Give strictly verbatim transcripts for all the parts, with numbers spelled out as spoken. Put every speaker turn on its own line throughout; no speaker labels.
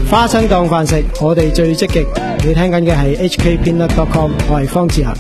花生當飯食，我哋最積極。你聽緊嘅係 H K Peanut dot com， 我係方志恒。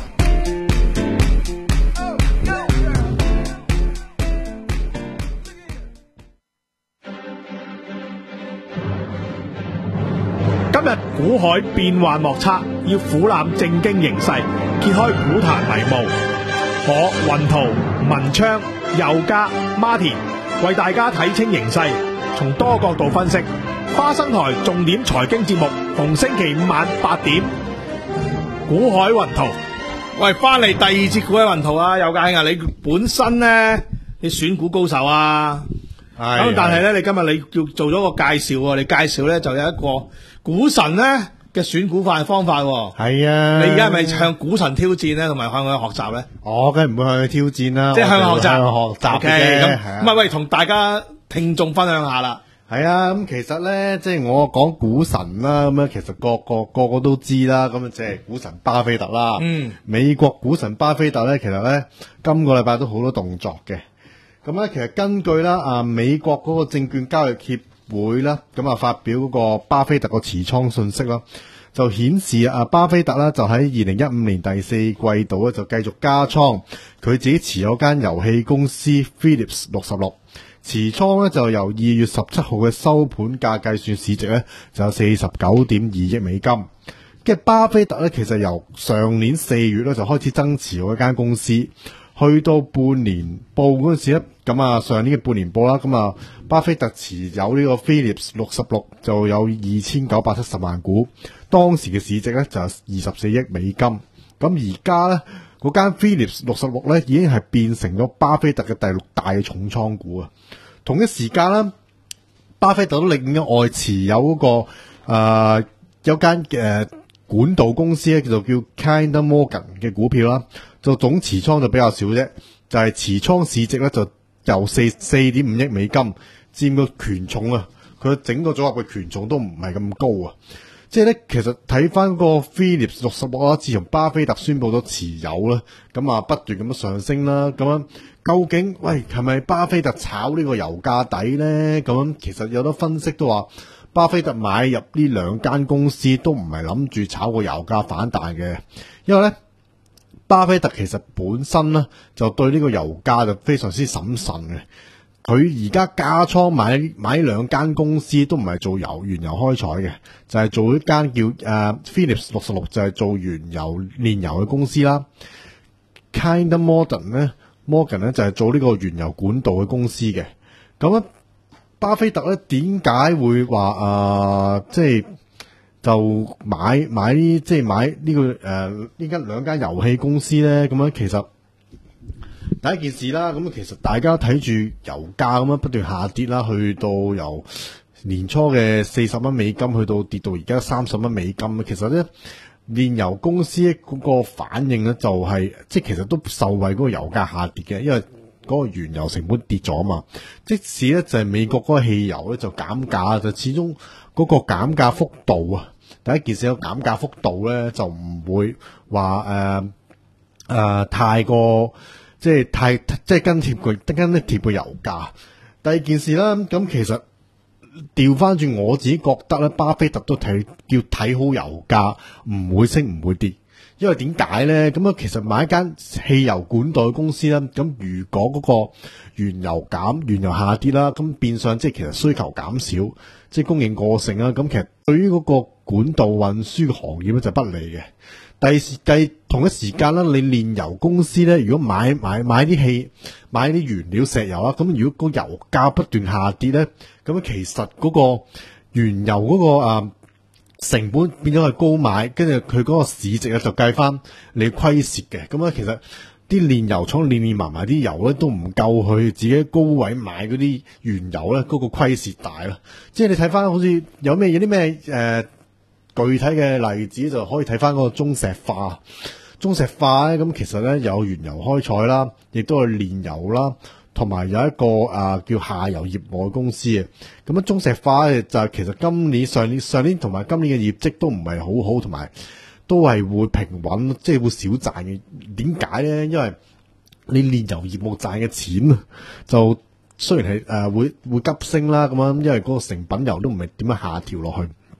今日股海變幻莫測，要俯瞰正經形勢，揭開股壇迷霧。我雲圖、文昌、佑嘉、Martin 為大家睇清形勢，從多角度分析。花生台重點財經節目，逢星期五晚八點。股海雲圖，
喂，翻嚟第二節股海雲圖啊！佑嘉兄啊，你本身咧，你選股高手啊，咁但係咧，你今日你要做咗個介紹喎，你介紹咧就有一個股神咧嘅選股法方法喎。
係啊，
你而家係咪向股神挑戰咧，同埋向佢學習咧？
我梗係唔會向佢挑戰啦，
即係向佢學習，
向佢學習嘅。
咁唔係喂，同大家聽眾分享下啦。
係啊，咁其實咧，即係我講股神啦，咁樣其實個個個個都知啦，咁即係股神巴菲特啦。嗯，美國股神巴菲特咧，其實咧今個禮拜都好多動作嘅。咁咧，其實根據啦啊美國嗰個證券交易協會啦，咁啊發表嗰個巴菲特個持倉信息啦，就顯示啊巴菲特啦就喺二零一五年第四季度咧就繼續加倉，佢自己持有間遊戲公司 Philips 六十六。持倉咧就由二月十七號嘅收盤價計算，市值咧就有四十九點二億美金。跟住巴菲特咧，其實由上年四月咧就開始增持嗰間公司，去到半年報嗰陣時咧，咁啊上年嘅半年報啦，咁啊巴菲特持有呢個 Philips 六十六就有二千九百七十萬股，當時嘅市值咧就有二十四億美金。咁而家咧嗰間 Philips 六十六咧已經係變成咗巴菲特嘅第六大嘅重倉股啊！同一時間咧，巴菲特都另外持有嗰、那個誒、呃、有間嘅、呃、管道公司咧，叫做叫 Kinder Morgan 嘅股票啦，就總持倉就比較少啫，就係、是、持倉市值咧就由四四點五億美金，佔個權重啊，佢整個組合嘅權重都唔係咁高啊。即係咧，其實睇翻個 Philips 六十六啦，自從巴菲特宣布咗持有啦，咁啊不斷咁樣上升啦，咁樣究竟喂係咪巴菲特炒呢個油價底咧？咁樣其實有得分析都話，巴菲特買入呢兩間公司都唔係諗住炒個油價反彈嘅，因為咧巴菲特其實本身咧就對呢個油價就非常之審慎嘅。佢而家加倉買買兩間公司都唔係做油原油開採嘅，就係、是、做一間叫誒、uh, Philips 六十六就係做原油煉油嘅公司啦。Kinder Morgan 咧 ，Morgan 咧就係做呢個原油管道嘅公司嘅。咁咧，巴菲特咧點解會話誒，即係就買買呢即係買呢、這個誒呢間兩間遊戲公司咧？咁樣其實。第一件事啦，咁其實大家睇住油價咁樣不斷下跌啦，去到由年初嘅四十蚊美金去到跌到而家三十蚊美金。其實咧，煉油公司嗰個反應咧就係、是，即係其實都受惠嗰個油價下跌嘅，因為嗰個原油成本跌咗嘛。即使咧就係美國嗰個汽油咧就減價，就始終嗰個減價幅度啊，第一件事個減價幅度咧就唔會話誒誒太過。即係太即係跟貼佢，跟得貼個油價。第二件事啦，咁其實調翻轉，我自己覺得咧，巴菲特都睇叫睇好油價，唔會升唔會跌。因為點解咧？咁啊，其實買一間汽油管道公司啦，咁如果嗰個原油減、原油下跌啦，咁變相即係其實需求減少，即係供應過剩啦。咁其實對於嗰個管道運輸嘅行業咧就不利嘅。第第同一時間啦，你煉油公司咧，如果買買買啲氣、買啲原料石油啦，咁如果個油價不斷下跌咧，咁其實嗰個原油嗰、嗰個啊、呃、成本變咗係高買，跟住佢嗰個市值啊就計翻你虧蝕嘅，咁啊其實啲煉油廠煉煉埋埋啲油咧都唔夠佢自己高位買嗰啲原油咧，嗰、嗰個虧蝕大啦。即係你睇翻好似有咩有啲咩誒。具體嘅例子就可以睇翻嗰個中石化，中石化咧咁其實咧有原油開採啦，亦都係煉油啦，同埋有一個啊、呃、叫下游業務嘅公司嘅。咁啊中石化咧就係其實今年上年上年同埋今年嘅業績都唔係好好，同埋都係會平穩，即係會少賺嘅。點解咧？因為你煉油業務賺嘅錢啊，就雖然係誒、呃、會會急升啦，咁樣因為嗰個成品油都唔係點樣下調落去。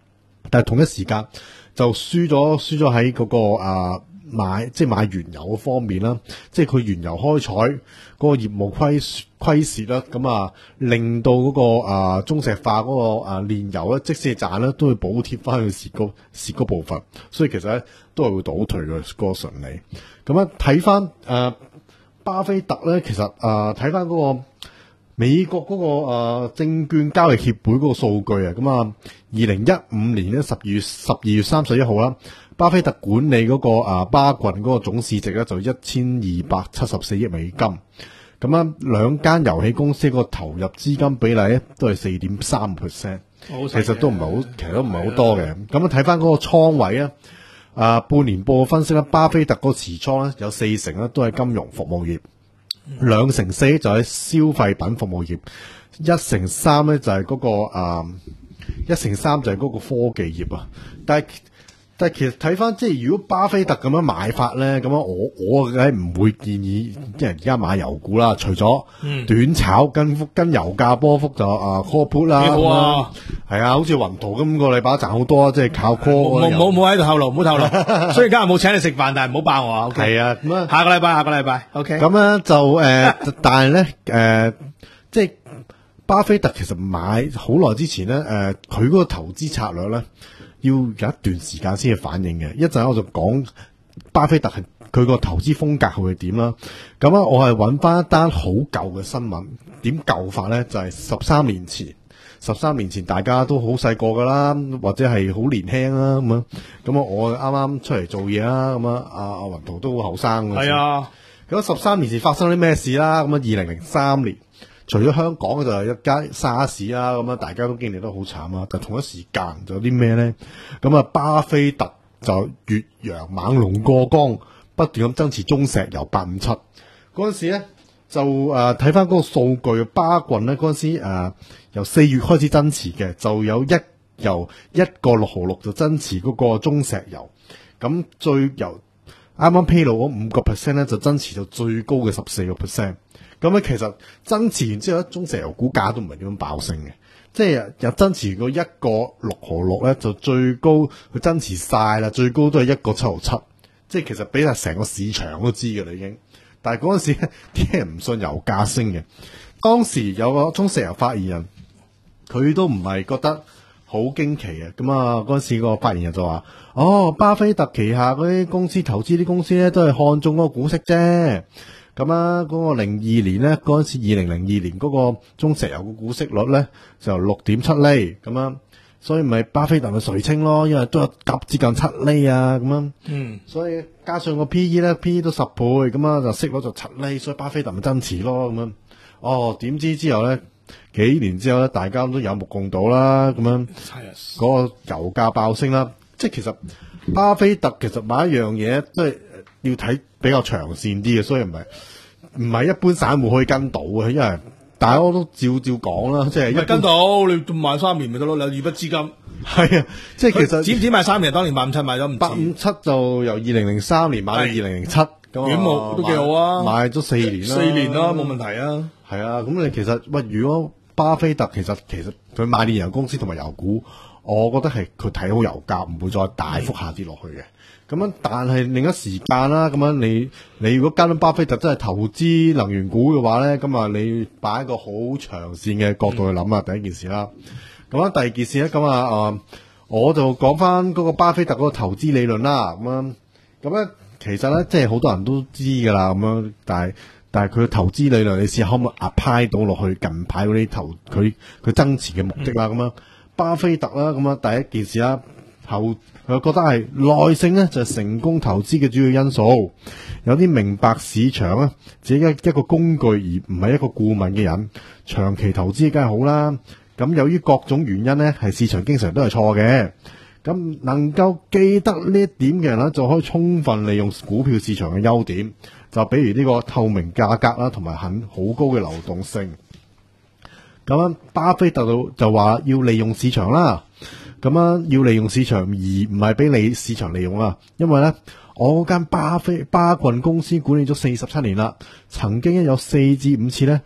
但係同一時間就輸咗輸咗喺嗰個啊買即係買原油嘅方面啦，即係佢原油開採嗰個業務虧虧蝕啦，咁啊令到嗰個啊中石化嗰個啊煉油咧，即使係賺咧，都會補貼翻佢蝕嗰蝕嗰部分，所以其實咧都係會倒退嘅嗰個純利。咁啊睇翻誒巴菲特咧，其實誒睇翻嗰個美國嗰、那個誒、呃、證券交易協會嗰個數據啊，咁啊，二零一五年咧十二月十二月三十一號啦，巴菲特管理嗰、那個誒、啊、巴郡嗰個總市值咧就一千二百七十四億美金，咁啊兩間遊戲公司個投入資金比例咧都係四點三 percent， 其實都唔係好，其實都唔係好多嘅。咁啊睇翻嗰個倉位啊，啊半年報嘅分析咧，巴菲特嗰個持倉咧有四成咧都係金融服務業。兩成四就係消費品服務業，一成三咧就係嗰、那個誒，一成三就係嗰個科技業啊。但係但係其實睇翻，即係如果巴菲特咁樣買法咧，咁樣我我梗係唔會建議即係而家買油股啦。除咗短炒跟幅跟油價波幅就啊 call put 啦，
幾好啊，
係啊，好似雲圖今個禮拜賺好多啊，即係靠 call。
冇冇冇喺度透露，唔好透露。所以今日冇請你食飯，但係唔好爆我啊。係、
okay? 啊，咁啊，
下個禮拜下個禮拜 ，OK。咁
咧就誒、呃，但係咧誒，即係巴菲特其實買好耐之前咧，誒、呃，佢嗰個投資策略咧。要有一段時間先至反映嘅，一陣我就講巴菲特係佢個投資風格會係點啦。咁啊，我係揾翻一單好舊嘅新聞，點舊法咧？就係十三年前，十三年前大家都好細個噶啦，或者係好年輕啦咁啊。咁啊，我啱啱出嚟做嘢啦，咁啊，阿阿雲圖都好後生嘅。
係啊，
咁十三年前發生啲咩事啦？咁啊，二零零三年。除咗香港就係一間沙士啦，咁啊大家都經歷得好慘啦。但同一時間就有啲咩咧？咁啊，巴菲特就越洋猛龍過江，不斷咁增持中石油八五七。嗰陣時咧就誒睇翻嗰個數據，巴郡咧嗰陣時誒、呃、由四月開始增持嘅，就有一由一個六毫六就增持嗰個中石油。咁最由啱啱披露嗰五個 percent 咧，就增持到最高嘅十四個 percent。咁咧，其實增持完之後咧，中石油股價都唔係點樣爆升嘅，即係又增持過一個六毫六咧，就最高佢增持晒啦，最高都係一個七毫七，即係其實比晒成個市場都知嘅啦已經。但係嗰陣時咧，啲人唔信油價升嘅。當時有個中石油發言人，佢都唔係覺得好驚奇嘅。咁啊，嗰陣時個發言人就話：哦，巴菲特旗下嗰啲公司投資啲公司咧，都係看中嗰個股息啫。咁啊，嗰個零二年咧，嗰陣時二零零二年嗰個中石油嘅股息率咧就六點七厘，咁樣，所以咪巴菲特咪垂青咯，因為都有夾接近七厘啊，咁樣，嗯，所以加上個 P E 咧 ，P E 都十倍，咁啊就息率就七厘，所以巴菲特咪增持咯，咁樣，哦，點知之後咧，幾年之後咧，大家都有目共睹啦，咁樣，嗰、嗰個油價爆升啦，即係其實巴菲特其實買一樣嘢都係要睇比較長線啲嘅，所以唔係唔係一般散戶可以跟到嘅，因為大家都照照講啦，即係一
跟到你買三年咪得咯，有二筆資金
係啊，即係其實
止唔止買三年？當年八五七買咗唔
八五七就由二零零三年買到二零零七，咁
遠冇都幾好啊，
買咗四年啦，
四年啦冇問題啊，
係啊，咁你其實喂，如果巴菲特其實其實佢買煉油公司同埋油股，我覺得係佢睇好油價唔會再大幅下跌落去嘅。咁樣，但係另一時間啦，咁樣你你如果加上巴菲特真係投資能源股嘅話咧，咁啊你擺一個好長線嘅角度去諗啊，第一件事啦。咁啊，第二件事咧，咁啊，誒，我就講翻嗰個巴菲特嗰個投資理論啦。咁樣，咁咧其實咧，即係好多人都知噶啦。咁樣，但係但係佢嘅投資理論，你試下可唔可以 apply 到落去近排嗰啲投佢佢增持嘅目的啦？咁樣，巴菲特啦，咁啊，第一件事啦。投佢覺得係耐性咧，就係成功投資嘅主要因素。有啲明白市場啊，自己一一個工具而唔係一個顧問嘅人，長期投資梗係好啦。咁由於各種原因咧，係市場經常都係錯嘅。咁能夠記得呢一點嘅人咧，就可以充分利用股票市場嘅優點。就比如呢個透明價格啦，同埋很好高嘅流動性。咁樣巴菲特就就話要利用市場啦。咁樣要利用市場，而唔係俾你市場利用啦。因為咧，我間巴菲巴郡公司管理咗四十七年啦，曾經有四至五次咧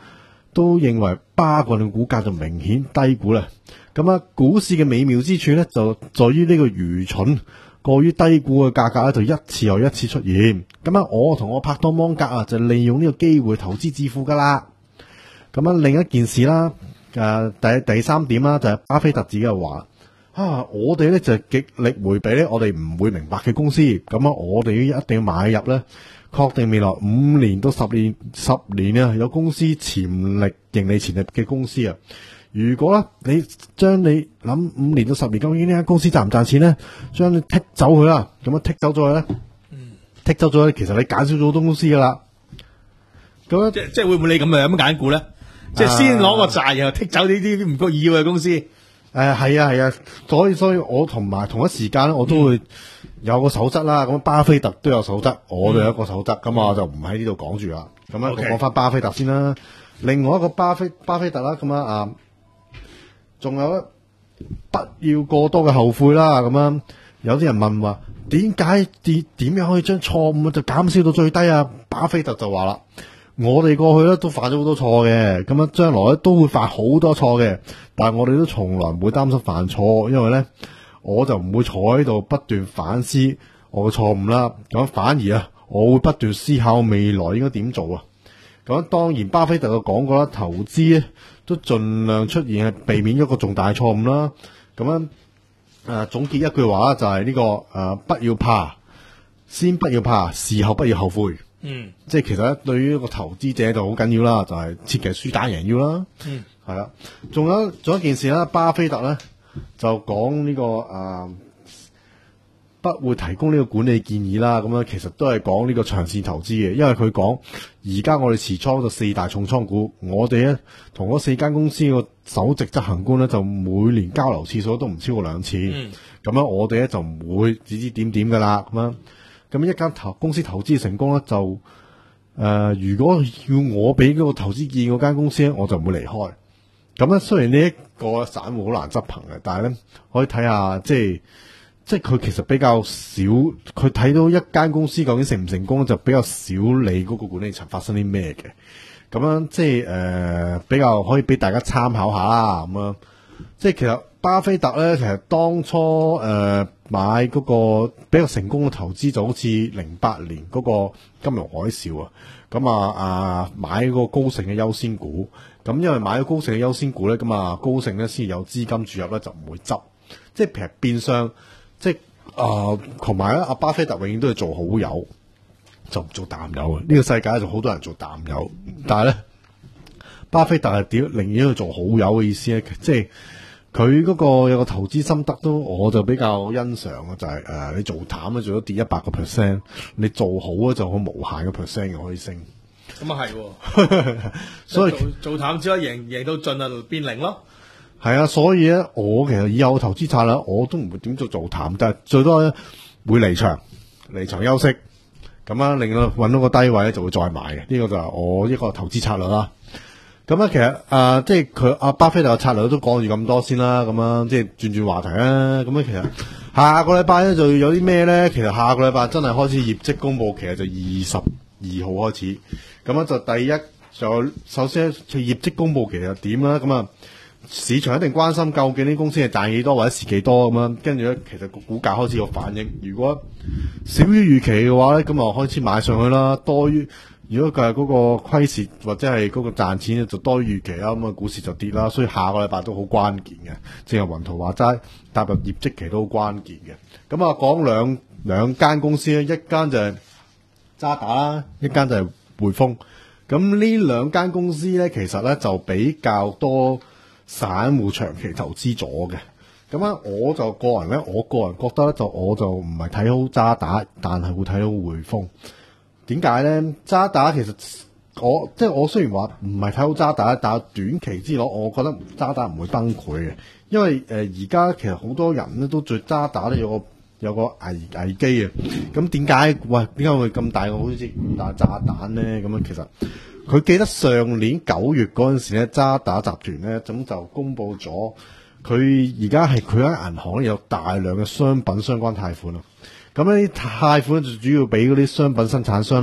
都認為巴郡嘅股價就明顯低估啦。咁啊，股市嘅美妙之處咧，就在於呢個愚蠢過於低估嘅價格咧，就一次又一次出現。咁啊，我同我拍檔芒格啊，就利用呢個機會投資致富噶啦。咁啊，另一件事啦，誒、呃，第第三點啦，就係、是、巴菲特自己又話啊，我哋咧就極力迴避咧，我哋唔會明白嘅公司。咁啊，我哋一定要買入咧，確定未來五年到十年、十年啊，有公司潛力、盈利潛力嘅公司啊。如果咧你將你諗五年到十年，究竟呢間公司賺唔賺錢咧？將你剔走佢啦，咁樣剔走咗佢咧，剔走咗咧，其實你減少咗好多公司噶啦。咁樣
即即係會唔會你咁樣咁揀股咧？即係先攞個債，然後剔走呢啲唔夠要嘅公司。誒
係啊係啊，所以所以我同埋同一時間咧，我都會有個守則啦。咁巴菲特都有守則，我哋有一個守則，咁、嗯、我就唔喺呢度講住啦。咁樣我講翻巴菲特先啦。另外一個巴菲巴菲特啦，咁樣啊。仲有咧，不要過多嘅後悔啦。咁樣有啲人問話，點解點點樣可以將錯誤就減少到最低啊？巴菲特就話啦，我哋過去咧都犯咗好多錯嘅，咁樣將來咧都會犯好多錯嘅，但係我哋都從來唔會擔心犯錯，因為咧我就唔會坐喺度不斷反思我嘅錯誤啦。咁反而啊，我會不斷思考未來應該點做啊。咁當然，巴菲特就講過啦，投資咧都盡量出現係避免一個重大錯誤啦。咁樣誒、呃、總結一句話啦，就係、是、呢、這個誒、呃、不要怕，先不要怕，事後不要後悔。嗯，即係其實咧，對於一個投資者就好緊要啦，就係、是、切忌輸打贏要啦。嗯，係啦。仲有仲有一件事啦，巴菲特咧就講呢、這個誒。呃不會提供呢個管理建議啦，咁樣其實都係講呢個長線投資嘅，因為佢講而家我哋持倉就四大重倉股，我哋咧同嗰四間公司個首席執行官咧就每年交流次數都唔超過兩次，咁、嗯、樣我哋咧就唔會指指點點噶啦，咁樣咁一間投公司投資成功咧就誒、呃，如果要我俾嗰個投資建議嗰間公司咧，我就唔會離開。咁咧雖然呢一個散戶好難執行嘅，但係咧可以睇下即係。即係佢其實比較少，佢睇到一間公司究竟成唔成功，就比較少理嗰個管理層發生啲咩嘅。咁樣即係誒、呃、比較可以俾大家參考下啦。咁樣即係其實巴菲特咧，其實當初誒、呃、買嗰個比較成功嘅投資就好似零八年嗰個金融海嘯啊。咁啊啊買嗰個高盛嘅優先股，咁因為買咗高盛嘅優先股咧，咁啊高盛咧先有資金注入咧，就唔會執。即係其實變相。即係啊，同埋咧，阿巴菲特永遠都係做好友，就唔做淡友嘅。呢、這個世界就好多人做淡友，但係咧，巴菲特係點寧願去做好友嘅意思咧？即係佢嗰個有個投資心得都，我就比較欣賞嘅，就係、是、誒、呃，你做淡咧，做咗跌一百個 percent，你做好咧就好無限嘅 percent 嘅可以升。
咁啊係，所以做，做淡只可以贏贏到盡啊，變零咯。
係啊，所以咧，我其實以後投資策略我都唔會點做做淡，但係最多咧會離場，離場休息，咁樣令到搵到個低位咧就會再買嘅。呢、這個就係我一個投資策略啦。咁咧其實啊、呃，即係佢阿巴菲特嘅策略都講住咁多先啦。咁樣即係轉轉話題啦。咁樣其實下個禮拜咧就有啲咩咧？其實下個禮拜真係開始業績公布，其實就二十二號開始。咁樣就第一就首先佢業績公布其實點啦？咁啊。市場一定關心究竟啲公司係賺幾多或者蝕幾多咁樣，跟住咧其實個股價開始有反應。如果少於預期嘅話咧，咁啊開始買上去啦。多於如果佢係嗰個虧蝕或者係嗰個賺錢就多於預期啦，咁啊股市就跌啦。所以下個禮拜都好關鍵嘅，正如雲圖話齋，踏入業績期都好關鍵嘅。咁啊講兩兩間公司咧，一間就係渣打啦，一間就係匯豐。咁呢兩間公司咧，其實咧就比較多散戶長期投資咗嘅，咁啊，我就個人咧，我個人覺得咧，就我就唔係睇好渣打，但係會睇好匯豐。點解咧？渣打其實我即係我雖然話唔係睇好渣打，但係短期之內，我覺得渣打唔會崩潰嘅，因為誒而家其實好多人咧都對渣打咧有個有個危危機啊。咁點解？喂，點解會咁大個好似咁大炸彈咧？咁樣其實。佢記得上年九月嗰陣時咧，渣打集團咧咁就公布咗，佢而家係佢間銀行有大量嘅商品相關貸款啦。咁呢啲貸款就主要俾嗰啲商品生產商啦，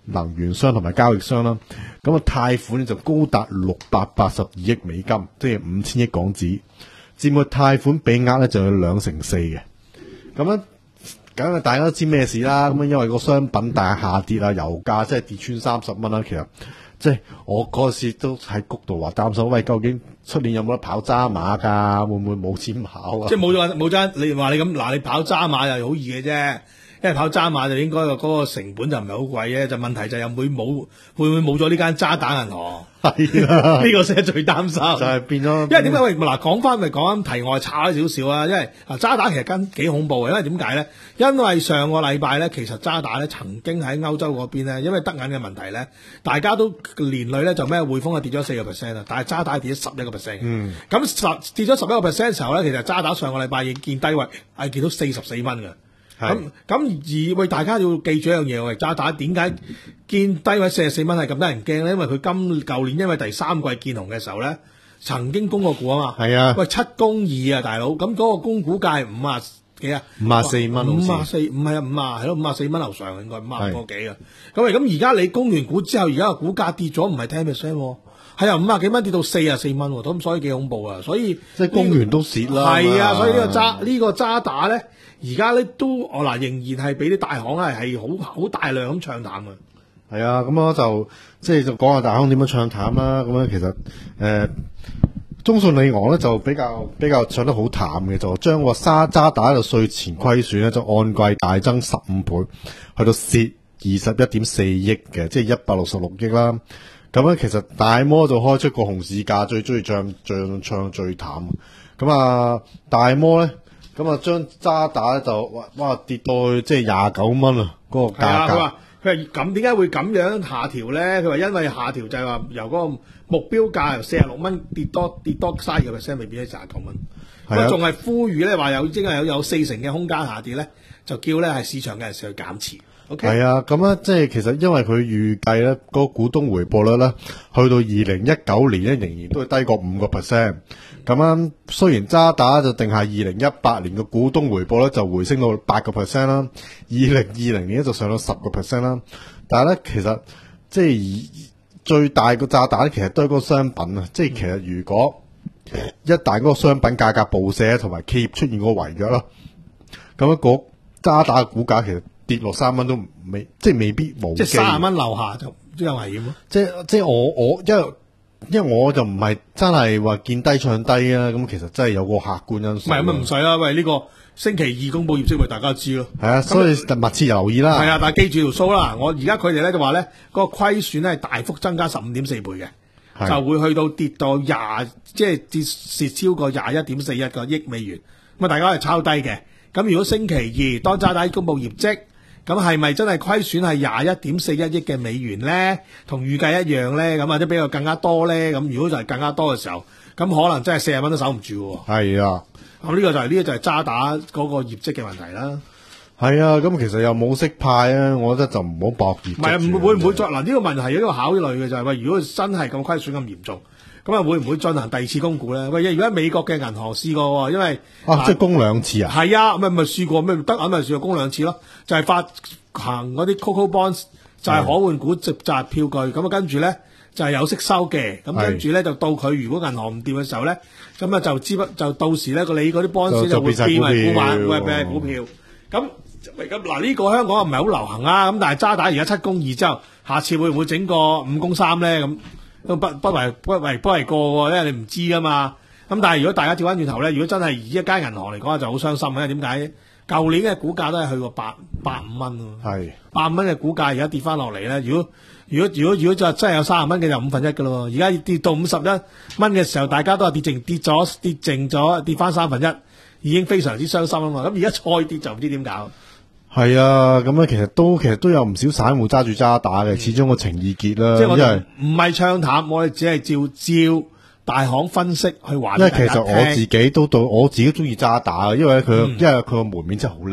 能源商同埋交易商啦。咁啊貸款咧就高達六百八十二億美金，即係五千億港紙，佔個貸款比額咧就有兩成四嘅。咁樣梗係大家都知咩事啦。咁因為個商品大下跌啊，油價即係跌穿三十蚊啦。其實即係我嗰時都喺谷度話擔心，喂，究竟出年有冇得跑渣馬㗎？會唔會冇錢跑啊？
即係冇咗冇爭，你話你咁嗱，你跑渣馬又好易嘅啫。因為跑渣馬就應該個嗰個成本就唔係好貴嘅，就問題就又會冇會唔會冇咗呢間渣打銀行？係啊，呢個先係最擔心。就係變咗，因為點解？喂，嗱，講翻咪講翻題外差咗少少啊。因為嗱渣打其實跟幾恐怖嘅，因為點解咧？因為上個禮拜咧，其實渣打咧曾經喺歐洲嗰邊咧，因為德銀嘅問題咧，大家都連累咧就咩匯豐啊跌咗四個 percent 啊，但係渣打跌咗十一個 percent。嗯，咁十跌咗十一個 percent 嘅時候咧，其實渣打上個禮拜已經見低位係見到四十四蚊嘅。咁咁而喂，大家要記住一樣嘢，喂，渣打點解見低位四十四蚊係咁得人驚咧？因為佢今舊年因為第三季見紅嘅時候咧，曾經供過股啊嘛。係啊，喂，七供二啊，大佬，咁嗰個供股價係五啊幾啊？五啊四蚊，五啊四，唔係啊，五啊係咯，五啊四蚊樓上應該五啊五個幾啊。咁咁而家你供完股之後，而家個股價跌咗，唔係ten percent，係由五啊幾蚊跌到四啊四蚊，咁所以幾恐怖啊！所以
即係供完都蝕啦。
係啊，所以呢個渣呢個渣打咧。而家咧都我嗱仍然係俾啲大行係係好好大量咁唱淡嘅。
係啊，咁我就即係就講下大行點樣唱淡啦。咁樣其實誒、呃，中信里昂咧就比較比較唱得好淡嘅，就將個沙渣打嘅稅前虧損咧就按季大增十五倍，去到蝕二十一點四億嘅，即係一百六十六億啦。咁樣其實大摩就開出個熊市價，最中意唱唱唱最淡。咁啊，大摩咧。咁啊，將渣打咧就哇哇跌到去即係廿九蚊啊！嗰個價格。佢話
佢話咁點解會咁樣下調咧？佢話因為下調就係話由嗰個目標價由四十六蚊跌多跌多三十個 percent，未變咗廿九蚊。咁仲係呼籲咧話有即係有有四成嘅空間下跌咧，就叫咧係市場嘅人士去減持。OK。係啊，咁咧即係其實因為佢預計咧嗰個股東回報率咧，去到二零一九年咧仍然都係低過五個 percent。咁樣雖然渣打就定係二零一八年嘅股東回報咧就回升到八個 percent 啦，二零二零年咧就上到十個 percent 啦，但係咧其實即係最大個渣打咧其實都係嗰個商品啊，即係其實如果一旦嗰個商品價格暴瀉同埋企業出現個違約啦，咁樣個渣打嘅股價其實跌落三蚊都未，即係未必冇。即係三十蚊樓下就都有危險咯。即係即係我我因為。因為我就唔係真係話見低唱低啊，咁其實真係有個客觀因素。唔係咁啊，唔使啦，喂，呢、這個星期二公布業績，咪大家知咯。係啊，所以就密切留意啦。係啊，但係記住條數啦。我而家佢哋咧就話咧，嗰個虧損咧係大幅增加十五點四倍嘅，就會去到跌到廿，即係跌蝕超過廿一點四一個億美元。咁啊，大家係抄低嘅。咁如果星期二當渣打公布業績，咁係咪真係虧損係廿一點四一億嘅美元咧？同預計一樣咧？咁或者比較更加多咧？咁如果就係更加多嘅時候，咁可能真係四十蚊都守唔住喎。係啊，咁呢個就係、是、呢、這個就係渣打嗰個業績嘅問題啦。係啊，咁其實又冇息派啊，我覺得就唔好博業績。唔係啊，會唔會再嗱呢、這個問題有一個考慮嘅就係、是、喂，如果真係咁虧損咁嚴重，咁啊會唔會進行第二次供股咧？喂，如果喺美國嘅銀行試過，因為啊，即係供兩次啊？係啊，咪咪試過咩？德銀咪試過供兩次咯，就係、是、發行嗰啲 Coco Bonds，就係可換股直債票據，咁啊跟住咧就係、是、有息收嘅，咁跟住咧就到佢如果銀行唔掂嘅時候咧，咁啊就知不就到時咧個你嗰啲 bonds 就會變為股買，會變股票。咁咁嗱呢個香港唔係好流行啊，咁但係渣打而家七供二之後，下次會唔會整個五供三咧？咁都不不為不為不為過喎，因為你唔知噶嘛。咁但係如果大家調翻轉頭咧，如果真係以一間銀行嚟講就好傷心嘅，點解？舊年嘅股價都係去過百百五蚊喎，係百五蚊嘅股價而家跌翻落嚟咧。如果如果如果如果就真係有三十蚊嘅就五分一噶咯，而家跌到五十一蚊嘅時候，大家都係跌淨跌咗跌淨咗跌翻三分一，已經非常之傷心啊嘛。咁而家再跌就唔知點搞。係啊，咁樣其實都其實都有唔少散戶揸住渣打嘅，始終個情意結啦。即係我哋唔係唱淡，我哋只係照照大行分析去玩。因為其實我自己都對我自己中意渣打嘅，因為佢、嗯、因為佢個門面真係好靚，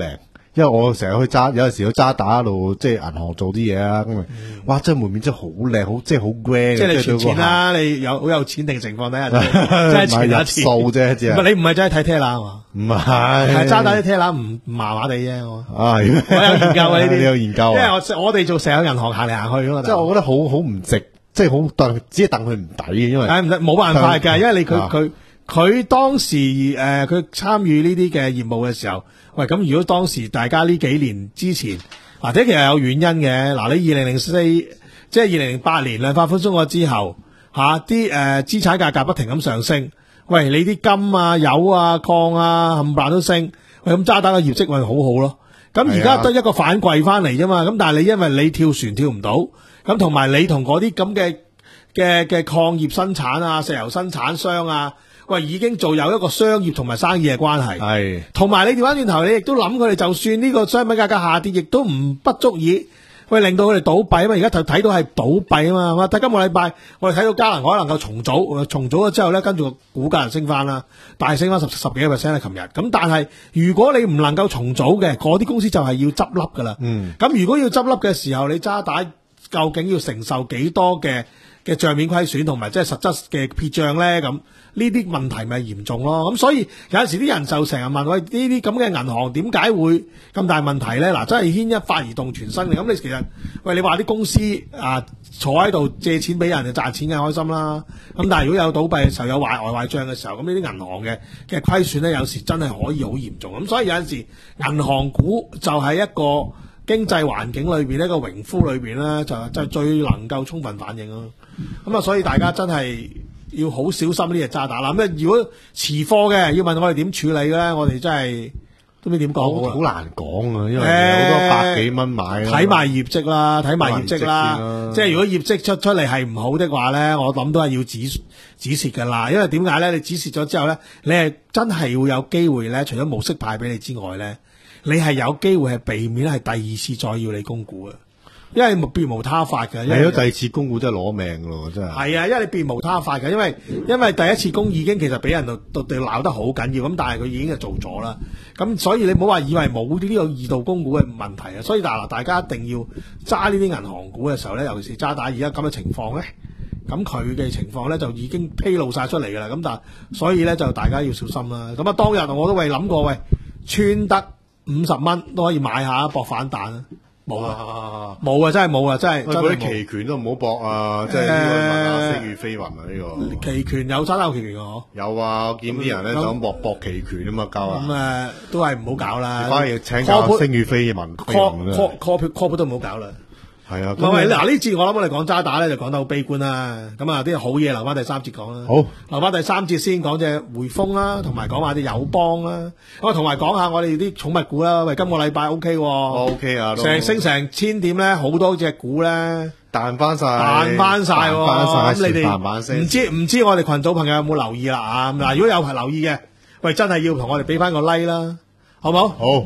因為我成日去揸，有陣時去渣打一路即係銀行做啲嘢啊，咁啊，哇！真係門面真係好靚，好即係好 grand。
即係你存錢啦，你有好有錢定情況底下，真係存下錢
數啫，只係。
唔係你唔係真係睇 Tesla 嘛？
唔係，
係渣打啲 Tesla 唔麻麻地啫。我
啊，我有
研究啊呢啲，
你有研究啊。
因為我我哋做成日銀行行嚟行去㗎嘛。
即係我覺得好好唔值，即係好戥，只係戥佢唔抵嘅，因為
係唔得，冇辦法㗎，因為你佢佢佢當時誒佢參與呢啲嘅業務嘅時候，喂咁如果當時大家呢幾年之前，或者其實有原因嘅，嗱你二零零四即係二零零八年量化寬鬆咗之後，嚇啲誒資產價格不停咁上升，喂你啲金啊、油啊、礦啊冚唪唥都升，喂咁渣打嘅業績咪好好咯。咁而家得一個反饋翻嚟啫嘛，咁但係你因為你跳船跳唔到，咁同埋你同嗰啲咁嘅嘅嘅礦業生產啊、石油生產商啊，喂已經做有一個商業同埋生意嘅關係，係同埋你調翻轉頭，你亦都諗佢哋就算呢個商品價格下跌，亦都唔不足以喂令到佢哋倒閉啊嘛。而家就睇到係倒閉啊嘛，但係今個禮拜我哋睇到嘉能可能夠重組，重組咗之後咧，跟住個股價就升翻啦，大升翻十十幾個 percent 啦，琴日。咁但係如果你唔能夠重組嘅，嗰啲公司就係要執笠噶啦。嗯，咁如果要執笠嘅時候，你渣打究竟要承受幾多嘅嘅賬面虧損同埋即係實質嘅撇賬咧？咁呢啲問題咪嚴重咯。咁所以有陣時啲人就成日問，喂，呢啲咁嘅銀行點解會咁大問題咧？嗱，真係牽一發而動全身嘅。咁你其實喂，你話啲公司啊坐喺度借錢俾人就賺錢嘅開心啦。咁但係如果有倒閉嘅時候，有壞外壞賬嘅時候，咁呢啲銀行嘅嘅虧損咧，有時真係可以好嚴重。咁所以有陣時銀行股就係一個經濟環境裏邊呢個榮枯裏邊咧，就就最能夠充分反映咯。咁啊，所以大家真係要好小心呢隻渣打啦。咁啊，如果持貨嘅要問我哋點處理咧，我哋真係都唔知點講好
好難講啊，因為好多百幾蚊買，
睇埋業績啦，睇埋業績啦。即係如果業績出出嚟係唔好的話咧，我諗都係要止止蝕噶啦。因為點解咧？你止蝕咗之後咧，你係真係會有機會咧，除咗冇息派俾你之外咧，你係有機會係避免係第二次再要你供股嘅。因為別無他法嘅，
係咯，第二次供股真係攞命咯，真係。係
啊，因為你別無他法嘅，因為因為第一次供已經其實俾人度度鬧得好緊要，咁但係佢已經係做咗啦。咁所以你唔好話以為冇呢個二度供股嘅問題啊。所以嗱，大家一定要揸呢啲銀行股嘅時候咧，尤其是渣打而家咁嘅情況咧，咁佢嘅情況咧就已經披露晒出嚟㗎啦。咁但係所以咧就大家要小心啦。咁啊，當日我都為諗過，喂，穿得五十蚊都可以買下搏反彈啊！冇啊，冇啊，真係冇啊，真係。
嗰啲期權都唔好搏啊，即係呢個問下星宇飛雲啊呢個。
期權有渣打有期權㗎，
有啊，我見啲人咧想搏搏期權啊嘛，交啊。
咁誒都係唔好搞啦。
反而請教星宇飛雲。
call call call call 都唔好搞啦。
係啊，
唔係嗱呢節我諗我哋講渣打咧就講得好悲觀啦，咁啊啲好嘢留翻第三節講啦。
好，
留翻第三節先講隻匯豐啦，同埋講下啲友邦啦，咁啊同埋講下我哋啲寵物股啦。喂，今個禮拜 O K 喎
，O K 啊，
成升成千點咧，好多隻股咧
彈翻晒，
彈翻晒，
彈
咁你哋唔知唔知我哋群組朋友有冇留意啦啊？嗱，如果有朋友留意嘅，喂，真係要同我哋俾翻個 like 啦，好唔好？
好。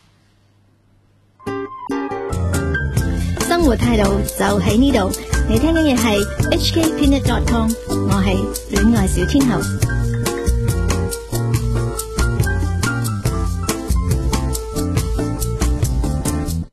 生活態度就喺呢度，你聽緊嘅係 H K Peanut dot com， 我係戀愛小天后。